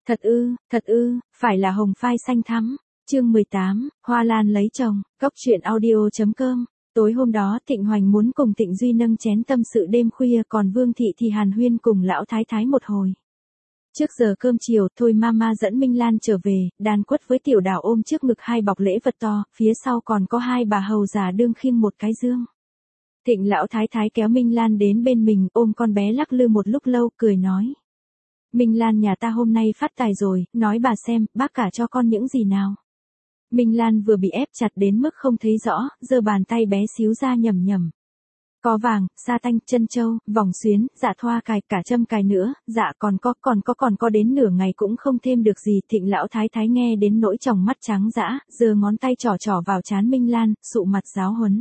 Thật ư, phải là hồng phai xanh thắm. Chương 18, Hoa Lan lấy chồng, Cốc truyện audio.com. Tối hôm đó Thịnh Hoành muốn cùng Thịnh Duy nâng chén tâm sự đêm khuya, còn Vương Thị thì hàn huyên cùng lão thái thái một hồi. Trước giờ cơm chiều, Thôi Mama dẫn Minh Lan trở về, đàn quất với Tiểu Đào ôm trước ngực hai bọc lễ vật to, phía sau còn có hai bà hầu già đương khiêng một cái dương. Thịnh lão thái thái kéo Minh Lan đến bên mình, ôm con bé lắc lư một lúc lâu, cười nói: Minh Lan nhà ta hôm nay phát tài rồi, nói bà xem, bác cả cho con những gì nào. Minh Lan vừa bị ép chặt đến mức không thấy rõ, giơ bàn tay bé xíu ra nhầm nhầm. Có vàng, sa tanh, chân châu, vòng xuyến, dạ thoa cài, cả châm cài nữa, dạ còn có đến nửa ngày cũng không thêm được gì. Thịnh lão thái thái nghe đến nỗi tròng mắt trắng dã, giơ ngón tay trỏ vào trán Minh Lan, sụ mặt giáo huấn.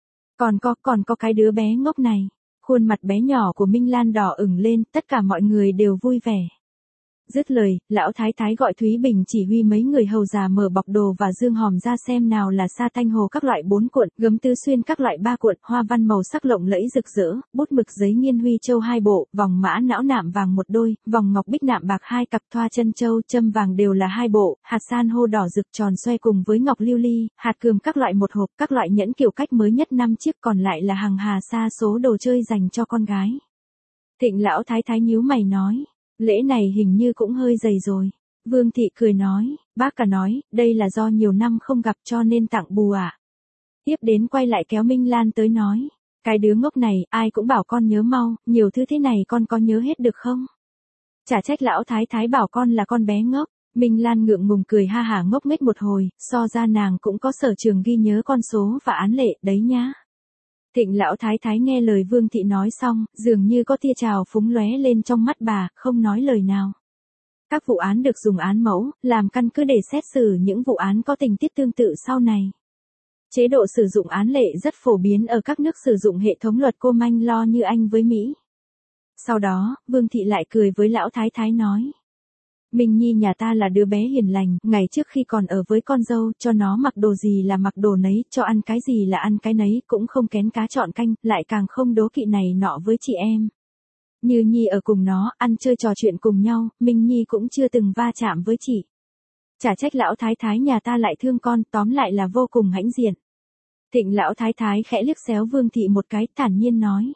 Còn có cái đứa bé ngốc này. Khuôn mặt bé nhỏ của Minh Lan đỏ ửng lên, tất cả mọi người đều vui vẻ. Dứt lời, lão thái thái gọi Thúy Bình chỉ huy mấy người hầu già mở bọc đồ và dương hòm ra xem nào là sa tanh hồ các loại 4 cuộn, gấm tứ xuyên các loại 3 cuộn, hoa văn màu sắc lộng lẫy rực rỡ, bút mực giấy nghiên huy châu 2 bộ, vòng mã não nạm vàng 1 đôi, vòng ngọc bích nạm bạc 2 cặp, thoa chân châu, châm vàng đều là 2 bộ, hạt san hô đỏ rực tròn xoay cùng với ngọc lưu ly, hạt cườm các loại 1 hộp, các loại nhẫn kiểu cách mới nhất 5 chiếc, còn lại là hàng hà sa số đồ chơi dành cho con gái. Thịnh lão thái thái nhíu mày nói: Lễ này hình như cũng hơi dày rồi. Vương Thị cười nói: Bác cả nói, đây là do nhiều năm không gặp cho nên tặng bù ạ. Tiếp đến quay lại kéo Minh Lan tới nói: Cái đứa ngốc này, ai cũng bảo con nhớ mau, nhiều thứ thế này con có nhớ hết được không? Chả trách lão thái thái bảo con là con bé ngốc. Minh Lan ngượng ngùng cười ha hả ngốc nghếch một hồi, so ra nàng cũng có sở trường ghi nhớ con số và án lệ đấy nhá. Thịnh lão thái thái nghe lời Vương Thị nói xong, dường như có tia trào phúng lóe lên trong mắt bà, không nói lời nào. Các vụ án được dùng án mẫu, làm căn cứ để xét xử những vụ án có tình tiết tương tự sau này. Chế độ sử dụng án lệ rất phổ biến ở các nước sử dụng hệ thống luật common law như Anh với Mỹ. Sau đó, Vương Thị lại cười với lão thái thái nói: Minh Nhi nhà ta là đứa bé hiền lành, ngày trước khi còn ở với con dâu, cho nó mặc đồ gì là mặc đồ nấy, cho ăn cái gì là ăn cái nấy, cũng không kén cá chọn canh, lại càng không đố kỵ này nọ với chị em. Như Nhi ở cùng nó, ăn chơi trò chuyện cùng nhau, Minh Nhi cũng chưa từng va chạm với chị. Chả trách lão thái thái nhà ta lại thương con, tóm lại là vô cùng hãnh diện. Thịnh lão thái thái khẽ liếc xéo Vương Thị một cái, thản nhiên nói: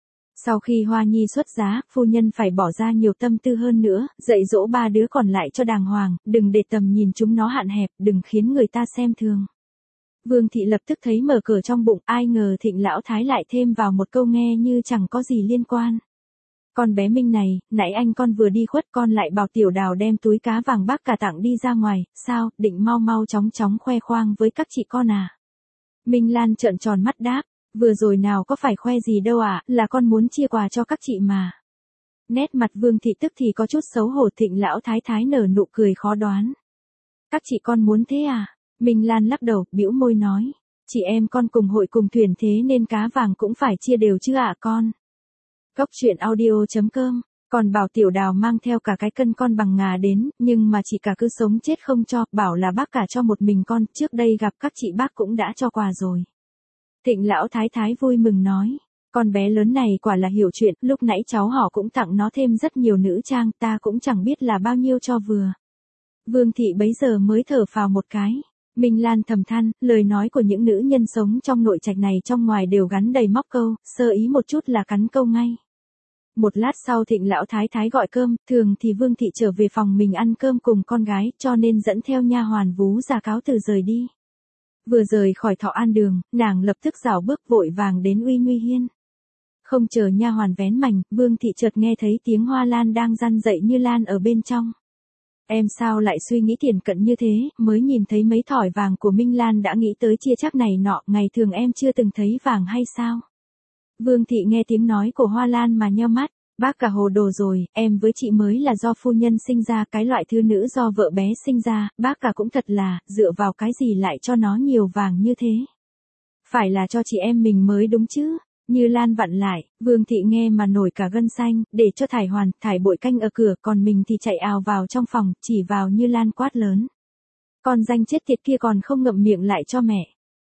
Sau khi Hoa Nhi xuất giá, phu nhân phải bỏ ra nhiều tâm tư hơn nữa, dạy dỗ 3 đứa còn lại cho đàng hoàng, đừng để tầm nhìn chúng nó hạn hẹp, đừng khiến người ta xem thường. Vương Thị lập tức thấy mở cờ trong bụng, ai ngờ Thịnh lão thái lại thêm vào một câu nghe như chẳng có gì liên quan. Con bé Minh này, nãy anh con vừa đi khuất con lại bảo Tiểu Đào đem túi cá vàng bác cả tặng đi ra ngoài, sao, định mau chóng khoe khoang với các chị con à? Minh Lan trợn tròn mắt đáp: Vừa rồi nào có phải khoe gì đâu ạ, là con muốn chia quà cho các chị mà. Nét mặt Vương Thị tức thì có chút xấu hổ. Thịnh lão thái thái nở nụ cười khó đoán: Các chị con muốn thế à? Minh Lan lắc đầu, bĩu môi nói: Chị em con cùng hội cùng thuyền thế nên cá vàng cũng phải chia đều chứ ạ con. Cốc truyện audio.com. Còn bảo Tiểu Đào mang theo cả cái cân con bằng ngà đến, nhưng mà chị cả cứ sống chết không cho, bảo là bác cả cho một mình con, trước đây gặp các chị bác cũng đã cho quà rồi. Thịnh lão thái thái vui mừng nói: Con bé lớn này quả là hiểu chuyện, lúc nãy cháu họ cũng tặng nó thêm rất nhiều nữ trang, ta cũng chẳng biết là bao nhiêu cho vừa. Vương Thị bấy giờ mới thở phào một cái. Minh Lan thầm than, lời nói của những nữ nhân sống trong nội trạch này trong ngoài đều gắn đầy móc câu, sơ ý một chút là cắn câu ngay. Một lát sau Thịnh lão thái thái gọi cơm, thường thì Vương Thị trở về phòng mình ăn cơm cùng con gái, cho nên dẫn theo nha hoàn vú già cáo từ rời đi. Vừa rời khỏi Thọ An Đường, nàng lập tức rảo bước vội vàng đến Uy Nguy Hiên. Không chờ nha hoàn vén mành, Vương Thị chợt nghe thấy tiếng Hoa Lan đang răn dậy Như Lan ở bên trong. Em sao lại suy nghĩ tiền cận như thế, mới nhìn thấy mấy thỏi vàng của Minh Lan đã nghĩ tới chia chác này nọ, ngày thường em chưa từng thấy vàng hay sao? Vương Thị nghe tiếng nói của Hoa Lan mà nheo mắt: Bác cả hồ đồ rồi, em với chị mới là do phu nhân sinh ra, cái loại thứ nữ do vợ bé sinh ra, bác cả cũng thật là, dựa vào cái gì lại cho nó nhiều vàng như thế? Phải là cho chị em mình mới đúng chứ? Như Lan vặn lại, Vương Thị nghe mà nổi cả gân xanh, để cho Thải Hoàn, Thải Bội canh ở cửa, còn mình thì chạy ào vào trong phòng, chỉ vào Như Lan quát lớn: Con danh chết tiệt kia còn không ngậm miệng lại cho mẹ.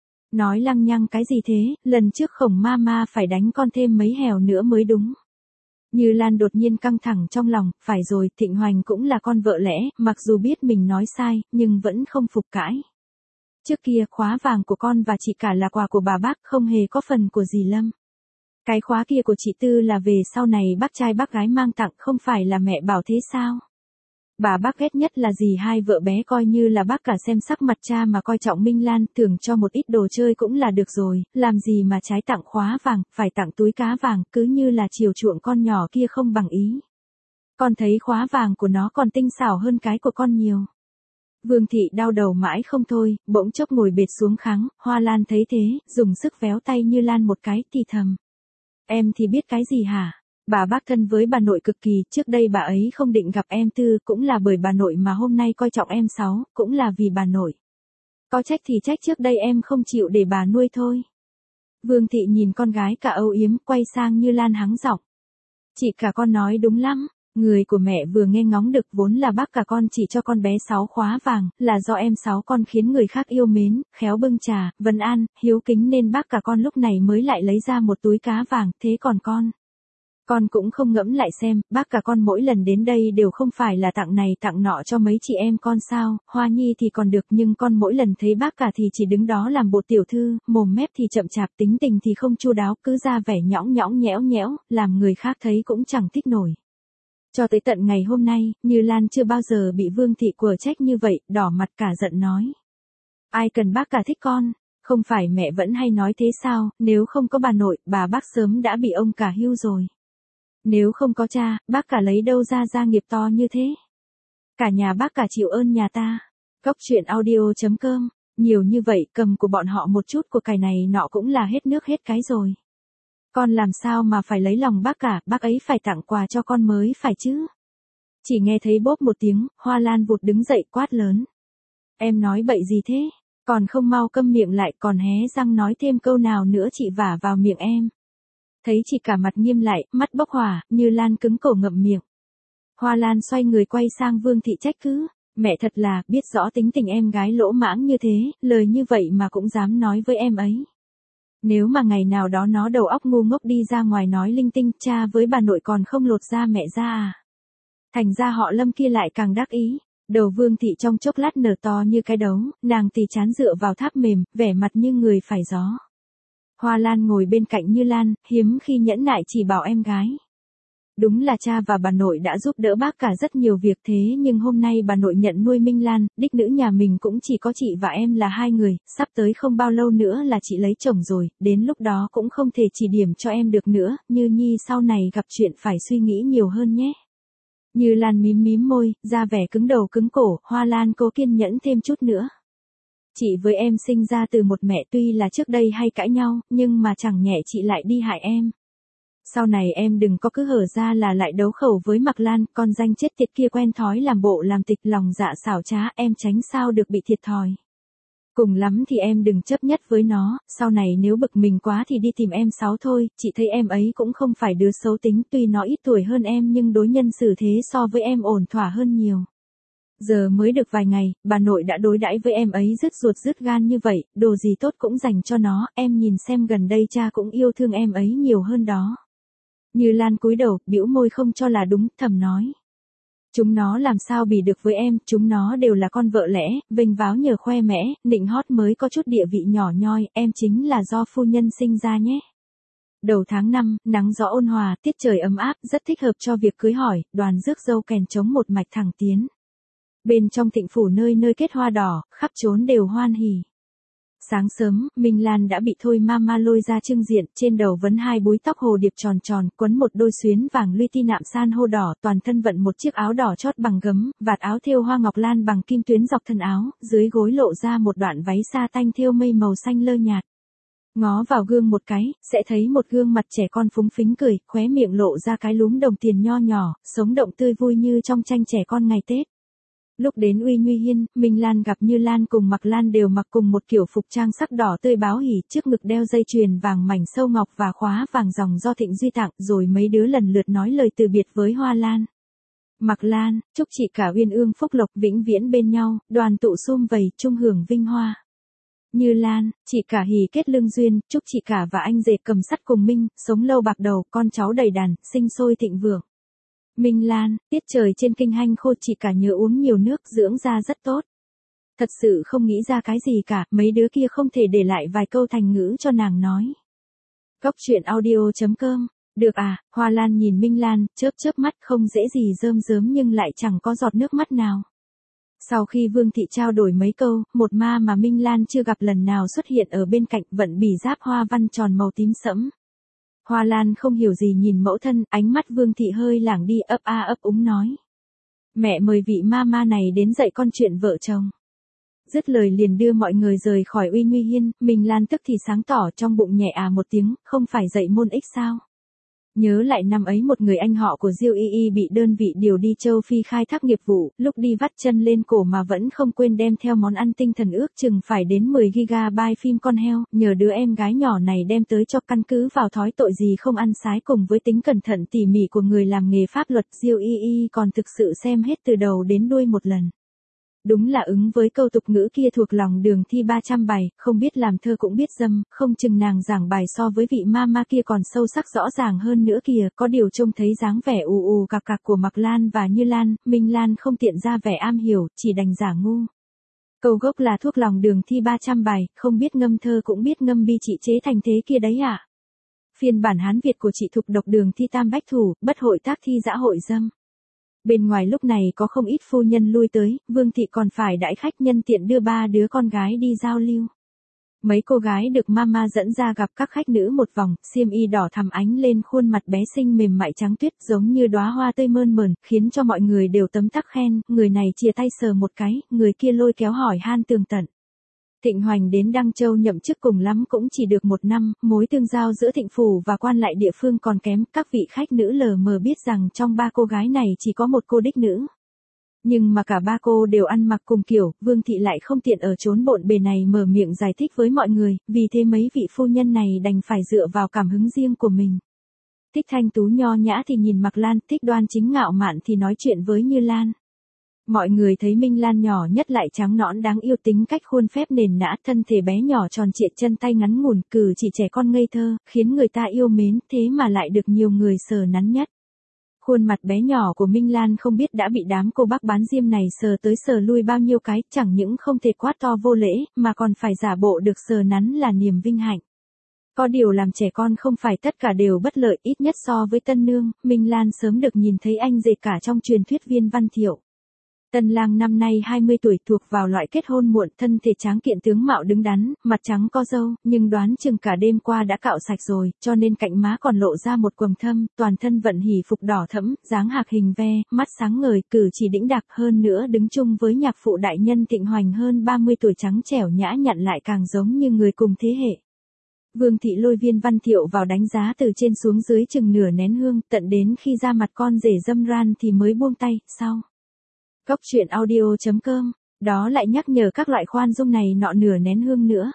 Nói lăng nhăng cái gì thế, lần trước Khổng Mama phải đánh con thêm mấy hèo nữa mới đúng. Như Lan đột nhiên căng thẳng trong lòng, phải rồi, Thịnh Hoành cũng là con vợ lẽ, mặc dù biết mình nói sai, nhưng vẫn không phục cãi. Trước kia khóa vàng của con và chị cả là quà của bà bác, không hề có phần của dì Lâm. Cái khóa kia của chị Tư là về sau này bác trai bác gái mang tặng, không phải là mẹ bảo thế sao? Bà bác ghét nhất là dì hai vợ bé coi như là bác cả xem sắc mặt cha mà coi trọng Minh Lan, tưởng cho một ít đồ chơi cũng là được rồi, làm gì mà trái tặng khóa vàng, phải tặng túi cá vàng, cứ như là chiều chuộng con nhỏ kia không bằng ý. Con thấy khóa vàng của nó còn tinh xảo hơn cái của con nhiều. Vương Thị đau đầu mãi không thôi, bỗng chốc ngồi bệt xuống kháng, Hoa Lan thấy thế, dùng sức véo tay Như Lan một cái, thì thầm. Em thì biết cái gì hả? Bà bác thân với bà nội cực kỳ, trước đây bà ấy không định gặp em Tư, cũng là bởi bà nội mà hôm nay coi trọng em Sáu, cũng là vì bà nội. Có trách thì trách trước đây em không chịu để bà nuôi thôi. Vương Thị nhìn con gái cả âu yếm, quay sang Như Lan hắng giọng. Chị cả con nói đúng lắm. Người của mẹ vừa nghe ngóng được vốn là bác cả con chỉ cho con bé Sáu khóa vàng, là do em Sáu con khiến người khác yêu mến, khéo bưng trà, vân an, hiếu kính nên bác cả con lúc này mới lại lấy ra một túi cá vàng, thế còn con cũng không ngẫm lại xem, bác cả con mỗi lần đến đây đều không phải là tặng này tặng nọ cho mấy chị em con sao, Hoa Nhi thì còn được nhưng con mỗi lần thấy bác cả thì chỉ đứng đó làm bộ tiểu thư, mồm mép thì chậm chạp tính tình thì không chu đáo, cứ ra vẻ nhõng nhõng nhẽo nhẽo, làm người khác thấy cũng chẳng thích nổi. Cho tới tận ngày hôm nay, Như Lan chưa bao giờ bị Vương Thị quở trách như vậy, đỏ mặt cả giận nói. Ai cần bác cả thích con, không phải mẹ vẫn hay nói thế sao, nếu không có bà nội, bà bác sớm đã bị ông cả hưu rồi. Nếu không có cha, bác cả lấy đâu ra gia nghiệp to như thế. Cả nhà bác cả chịu ơn nhà ta. Cốc truyện audio.com, nhiều như vậy cầm của bọn họ một chút của cải này nọ cũng là hết nước hết cái rồi. Con làm sao mà phải lấy lòng bác cả, bác ấy phải tặng quà cho con mới phải chứ. Chỉ nghe thấy bốp một tiếng, Hoa Lan vụt đứng dậy quát lớn. Em nói bậy gì thế, còn không mau câm miệng lại, còn hé răng nói thêm câu nào nữa chị vả vào miệng em. Thấy chị cả mặt nghiêm lại, mắt bốc hỏa, Như Lan cứng cổ ngậm miệng. Hoa Lan xoay người quay sang Vương Thị trách cứ. Mẹ thật là, biết rõ tính tình em gái lỗ mãng như thế, lời như vậy mà cũng dám nói với em ấy. Nếu mà ngày nào đó nó đầu óc ngu ngốc đi ra ngoài nói linh tinh, cha với bà nội còn không lột da mẹ ra à. Thành ra họ Lâm kia lại càng đắc ý. Đầu Vương Thị trong chốc lát nở to như cái đấu, nàng thì chán dựa vào tháp mềm, vẻ mặt như người phải gió. Hoa Lan ngồi bên cạnh Như Lan, hiếm khi nhẫn nại chỉ bảo em gái. Đúng là cha và bà nội đã giúp đỡ bác cả rất nhiều việc thế nhưng hôm nay bà nội nhận nuôi Minh Lan, đích nữ nhà mình cũng chỉ có chị và em là hai người, sắp tới không bao lâu nữa là chị lấy chồng rồi, đến lúc đó cũng không thể chỉ điểm cho em được nữa, Như Nhi sau này gặp chuyện phải suy nghĩ nhiều hơn nhé. Như Lan mím mím môi, ra vẻ cứng đầu cứng cổ, Hoa Lan cố kiên nhẫn thêm chút nữa. Chị với em sinh ra từ một mẹ tuy là trước đây hay cãi nhau, nhưng mà chẳng nhẹ chị lại đi hại em. Sau này em đừng có cứ hở ra là lại đấu khẩu với Mạc Lan, con danh chết tiệt kia quen thói làm bộ làm tịch lòng dạ xảo trá, em tránh sao được bị thiệt thòi. Cùng lắm thì em đừng chấp nhất với nó, sau này nếu bực mình quá thì đi tìm em Sáu thôi, chị thấy em ấy cũng không phải đứa xấu tính, tuy nó ít tuổi hơn em nhưng đối nhân xử thế so với em ổn thỏa hơn nhiều. Giờ mới được vài ngày, bà nội đã đối đãi với em ấy rứt ruột rứt gan như vậy, đồ gì tốt cũng dành cho nó, em nhìn xem gần đây cha cũng yêu thương em ấy nhiều hơn đó. Như Lan cúi đầu, bĩu môi không cho là đúng, thầm nói. Chúng nó làm sao bì được với em, chúng nó đều là con vợ lẽ, vênh váo nhờ khoe mẽ, nịnh hót mới có chút địa vị nhỏ nhoi, em chính là do phu nhân sinh ra nhé. Đầu tháng 5, nắng gió ôn hòa, tiết trời ấm áp, rất thích hợp cho việc cưới hỏi, đoàn rước dâu kèn trống một mạch thẳng tiến. Bên trong Thịnh phủ nơi nơi kết hoa đỏ, khắp trốn đều hoan hỉ. Sáng sớm, Minh Lan đã bị Thôi Mama lôi ra trưng diện, trên đầu vấn hai búi tóc hồ điệp tròn tròn, quấn một đôi xuyến vàng luy ti nạm san hô đỏ, toàn thân vận một chiếc áo đỏ chót bằng gấm, vạt áo thêu hoa ngọc lan bằng kim tuyến dọc thân áo, dưới gối lộ ra một đoạn váy sa tanh thêu mây màu xanh lơ nhạt. Ngó vào gương một cái, sẽ thấy một gương mặt trẻ con phúng phính cười, khóe miệng lộ ra cái lúm đồng tiền nho nhỏ, sống động tươi vui như trong tranh trẻ con ngày Tết. Lúc đến Uy Nguy Hiên, Minh Lan gặp Như Lan cùng Mạc Lan đều mặc cùng một kiểu phục trang sắc đỏ tươi báo hỉ, trước ngực đeo dây chuyền vàng mảnh sâu ngọc và khóa vàng dòng do Thịnh Duy tặng, rồi mấy đứa lần lượt nói lời từ biệt với Hoa Lan. Mạc Lan, chúc chị cả uyên ương phúc lộc vĩnh viễn bên nhau, đoàn tụ sum vầy chung hưởng vinh hoa. Như Lan, chị cả hỉ kết lương duyên, chúc chị cả và anh rể cầm sắt cùng Minh, sống lâu bạc đầu, con cháu đầy đàn, sinh sôi thịnh vượng. Minh Lan, tiết trời trên kinh hanh khô, chị cả nhớ uống nhiều nước, dưỡng da rất tốt. Thật sự không nghĩ ra cái gì cả, mấy đứa kia không thể để lại vài câu thành ngữ cho nàng nói. Góc truyện audio.com. Được à, Hoa Lan nhìn Minh Lan, chớp chớp mắt, không dễ gì rơm rớm nhưng lại chẳng có giọt nước mắt nào. Sau khi Vương Thị trao đổi mấy câu, một ma mà Minh Lan chưa gặp lần nào xuất hiện ở bên cạnh, vận bì giáp hoa văn tròn màu tím sẫm. Hoa Lan không hiểu gì nhìn mẫu thân, ánh mắt Vương Thị hơi lảng đi, ấp a ấp úng nói. Mẹ mời vị ma này đến dạy con chuyện vợ chồng. Dứt lời liền đưa mọi người rời khỏi Uy Nguy Hiên, Minh Lan tức thì sáng tỏ, trong bụng nhẹ à một tiếng, không phải dạy môn ích sao. Nhớ lại năm ấy một người anh họ của Diêu Y Y bị đơn vị điều đi châu Phi khai thác nghiệp vụ, lúc đi vắt chân lên cổ mà vẫn không quên đem theo món ăn tinh thần ước chừng phải đến 10 GB phim con heo, nhờ đứa em gái nhỏ này đem tới cho, căn cứ vào thói tội gì không ăn sái cùng với tính cẩn thận tỉ mỉ của người làm nghề pháp luật, Diêu Y Y còn thực sự xem hết từ đầu đến đuôi một lần. Đúng là ứng với câu tục ngữ kia, thuộc lòng đường thi 300 bài, không biết làm thơ cũng biết dâm, không chừng nàng giảng bài so với vị ma kia còn sâu sắc rõ ràng hơn nữa kìa, có điều trông thấy dáng vẻ ù ù cạc cạc của Mạc Lan và Như Lan, Minh Lan không tiện ra vẻ am hiểu, chỉ đành giả ngu. Câu gốc là thuốc lòng đường thi 300 bài, không biết ngâm thơ cũng biết ngâm bi, chị chế thành thế kia đấy ạ. Phiên bản Hán Việt của chị thuộc độc đường thi tam bách thủ, bất hội tác thi dã hội dâm. Bên ngoài lúc này có không ít phu nhân lui tới, Vương Thị còn phải đãi khách, nhân tiện đưa 3 đứa con gái đi giao lưu. Mấy cô gái được mama dẫn ra gặp các khách nữ một vòng, xiêm y đỏ thắm ánh lên khuôn mặt bé xinh mềm mại trắng tuyết giống như đóa hoa tươi mơn mởn, khiến cho mọi người đều tấm tắc khen, người này chìa tay sờ một cái, người kia lôi kéo hỏi han tường tận. Thịnh Hoành đến Đăng Châu nhậm chức cùng lắm cũng chỉ được 1 năm, mối tương giao giữa Thịnh Phủ và quan lại địa phương còn kém, các vị khách nữ lờ mờ biết rằng trong 3 cô gái này chỉ có một cô đích nữ. Nhưng mà cả 3 cô đều ăn mặc cùng kiểu, Vương Thị lại không tiện ở chốn bộn bề này mở miệng giải thích với mọi người, vì thế mấy vị phu nhân này đành phải dựa vào cảm hứng riêng của mình. Thích thanh tú nho nhã thì nhìn Mạc Lan, thích đoan chính ngạo mạn thì nói chuyện với Như Lan. Mọi người thấy Minh Lan nhỏ nhất lại trắng nõn đáng yêu, tính cách khuôn phép nền nã, thân thể bé nhỏ tròn trịa, chân tay ngắn ngủn, cử chỉ trẻ con ngây thơ, khiến người ta yêu mến, thế mà lại được nhiều người sờ nắn nhất. Khuôn mặt bé nhỏ của Minh Lan không biết đã bị đám cô bác bán diêm này sờ tới sờ lui bao nhiêu cái, chẳng những không thể quát to vô lễ, mà còn phải giả bộ được sờ nắn là niềm vinh hạnh. Có điều làm trẻ con không phải tất cả đều bất lợi, ít nhất so với Tân Nương, Minh Lan sớm được nhìn thấy anh rể cả trong truyền thuyết Viên Văn Thiệu. Tân lang năm nay 20 tuổi, thuộc vào loại kết hôn muộn, thân thể tráng kiện, tướng mạo đứng đắn, mặt trắng có râu, nhưng đoán chừng cả đêm qua đã cạo sạch rồi, cho nên cạnh má còn lộ ra một quầng thâm, toàn thân vận hỷ phục đỏ thẫm, dáng hạc hình ve, mắt sáng ngời, cử chỉ đĩnh đạc, hơn nữa đứng chung với nhạc phụ đại nhân Thịnh Hoành hơn 30 tuổi, trắng trẻo nhã nhặn lại càng giống như người cùng thế hệ. Vương Thị lôi Viên Văn Thiệu vào đánh giá từ trên xuống dưới chừng nửa nén hương, tận đến khi ra mặt con rể dâm ran thì mới buông tay, sau. Góc truyện audio.com, đó lại nhắc nhở các loại khoan dung này nọ nửa nén hương nữa.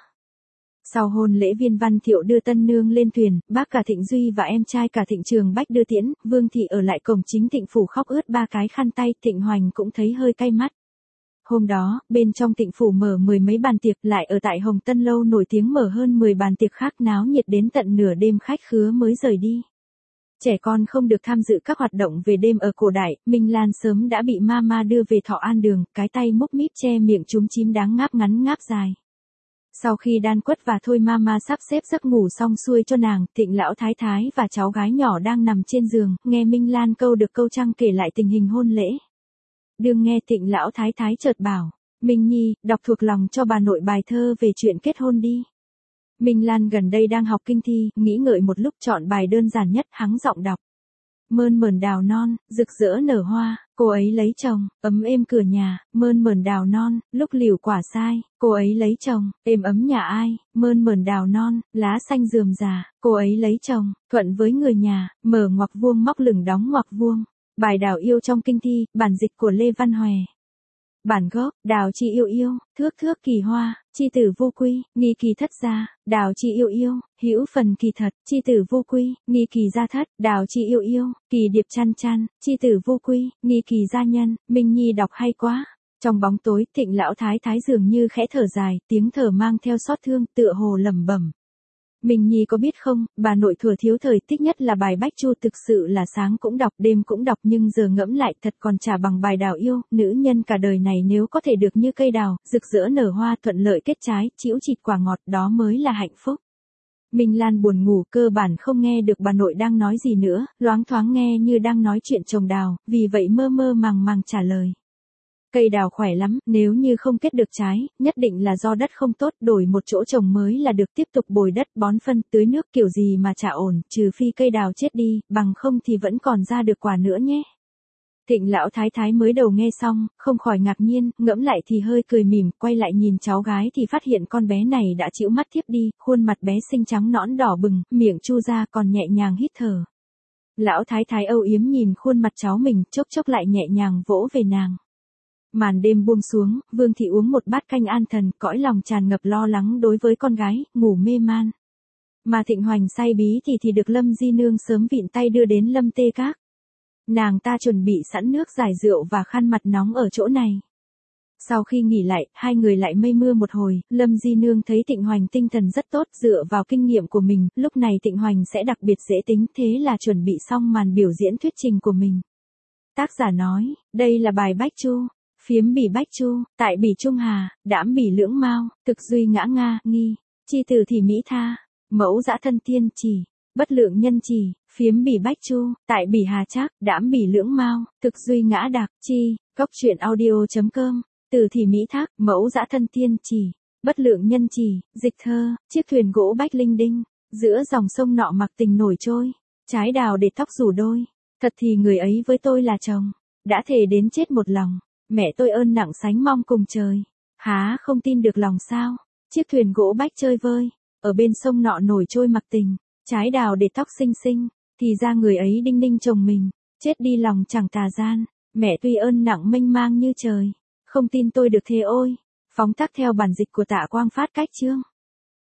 Sau hôn lễ, Viên Văn Thiệu đưa tân nương lên thuyền, bác cả Thịnh Duy và em trai cả Thịnh Trường Bách đưa tiễn, Vương Thị ở lại cổng chính Thịnh Phủ khóc ướt 3 cái khăn tay, Thịnh Hoành cũng thấy hơi cay mắt. Hôm đó, bên trong Thịnh Phủ mở 10 mấy bàn tiệc, lại ở tại Hồng Tân Lâu nổi tiếng mở hơn 10 bàn tiệc khác, náo nhiệt đến tận nửa đêm khách khứa mới rời đi. Trẻ con không được tham dự các hoạt động về đêm ở cổ đại, Minh Lan sớm đã bị mama đưa về Thọ An Đường, cái tay múc míp che miệng chúm chím đáng ngáp ngắn ngáp dài. Sau khi đan quất và thôi mama sắp xếp giấc ngủ xong xuôi cho nàng, Thịnh lão thái thái và cháu gái nhỏ đang nằm trên giường, nghe Minh Lan câu được câu trăng kể lại tình hình hôn lễ. Đương nghe Thịnh lão thái thái chợt bảo, Minh Nhi, đọc thuộc lòng cho bà nội bài thơ về chuyện kết hôn đi. Minh Lan gần đây đang học kinh thi, nghĩ ngợi một lúc chọn bài đơn giản nhất, hắng giọng đọc. Mơn mởn đào non, rực rỡ nở hoa, cô ấy lấy chồng, ấm êm cửa nhà, mơn mởn đào non, lúc liễu quả sai, cô ấy lấy chồng, êm ấm nhà ai, mơn mởn đào non, lá xanh rườm rà, cô ấy lấy chồng, thuận với người nhà, mở ngoặc vuông móc lửng đóng ngoặc vuông. Bài đào yêu trong kinh thi, bản dịch của Lê Văn Hòe. Bản gốc, đào chi yêu yêu, thước thước kỳ hoa, chi tử vô quy, nghi kỳ thất gia, đào chi yêu yêu, hữu phần kỳ thật, chi tử vô quy, nghi kỳ gia thất, đào chi yêu yêu, kỳ điệp chăn chăn, chi tử vô quy, nghi kỳ gia nhân. Minh Nhi đọc hay quá. Trong bóng tối, Thịnh lão thái thái dường như khẽ thở dài, tiếng thở mang theo xót thương, tựa hồ lẩm bẩm. Mình Nhi có biết không, bà nội thuở thiếu thời thích nhất là bài Bách Chu, thực sự là sáng cũng đọc đêm cũng đọc, nhưng giờ ngẫm lại thật còn chả bằng bài Đào yêu, nữ nhân cả đời này nếu có thể được như cây đào, rực rỡ nở hoa, thuận lợi kết trái, chĩu chịt quả ngọt, đó mới là hạnh phúc. Minh Lan buồn ngủ, cơ bản không nghe được bà nội đang nói gì nữa, loáng thoáng nghe như đang nói chuyện trồng đào, vì vậy mơ mơ màng màng trả lời. Cây đào khỏe lắm, nếu như không kết được trái, nhất định là do đất không tốt, đổi một chỗ trồng mới là được, tiếp tục bồi đất, bón phân, tưới nước kiểu gì mà chả ổn, trừ phi cây đào chết đi, bằng không thì vẫn còn ra được quả nữa nhé. Thịnh lão thái thái mới đầu nghe xong, không khỏi ngạc nhiên, ngẫm lại thì hơi cười mỉm, quay lại nhìn cháu gái thì phát hiện con bé này đã chịu mắt thiếp đi, khuôn mặt bé xinh trắng nõn đỏ bừng, miệng chu ra còn nhẹ nhàng hít thở. Lão thái thái âu yếm nhìn khuôn mặt cháu mình, chốc chốc lại nhẹ nhàng vỗ về nàng. Màn đêm buông xuống, Vương thị uống một bát canh an thần, cõi lòng tràn ngập lo lắng đối với con gái, ngủ mê man. Mà Thịnh Hoành say bí thì được Lâm Di Nương sớm vịn tay đưa đến Lâm Tê Các. Nàng ta chuẩn bị sẵn nước giải rượu và khăn mặt nóng ở chỗ này. Sau khi nghỉ lại, hai người lại mây mưa một hồi, Lâm Di Nương thấy Thịnh Hoành tinh thần rất tốt, dựa vào kinh nghiệm của mình, lúc này Thịnh Hoành sẽ đặc biệt dễ tính, thế là chuẩn bị xong màn biểu diễn thuyết trình của mình. Tác giả nói, đây là bài Bách Chu. Phiếm bỉ Bách Chu, tại bỉ Trung Hà, đãm bỉ Lưỡng Mao, thực duy ngã Nga, nghi, chi từ thì Mỹ Tha, mẫu dã thân tiên chỉ, bất lượng nhân chỉ, phiếm bỉ Bách Chu, tại bỉ Hà Trác, đãm bỉ Lưỡng Mao, thực duy ngã Đạc, chi, góc truyện audio.com, từ thì Mỹ Thác, mẫu dã thân tiên chỉ, bất lượng nhân chỉ, dịch thơ, chiếc thuyền gỗ bách linh đinh, giữa dòng sông nọ mặc tình nổi trôi, trái đào để tóc rủ đôi, thật thì người ấy với tôi là chồng, đã thề đến chết một lòng. Mẹ tôi ơn nặng sánh mong cùng trời. Há không tin được lòng sao? Chiếc thuyền gỗ bách chơi vơi, ở bên sông nọ nổi trôi mặc tình, trái đào để tóc xinh xinh, thì ra người ấy đinh ninh chồng mình, chết đi lòng chẳng tà gian, mẹ tuy ơn nặng mênh mang như trời, không tin tôi được thế ôi. Phóng tác theo bản dịch của Tạ Quang Phát cách chương.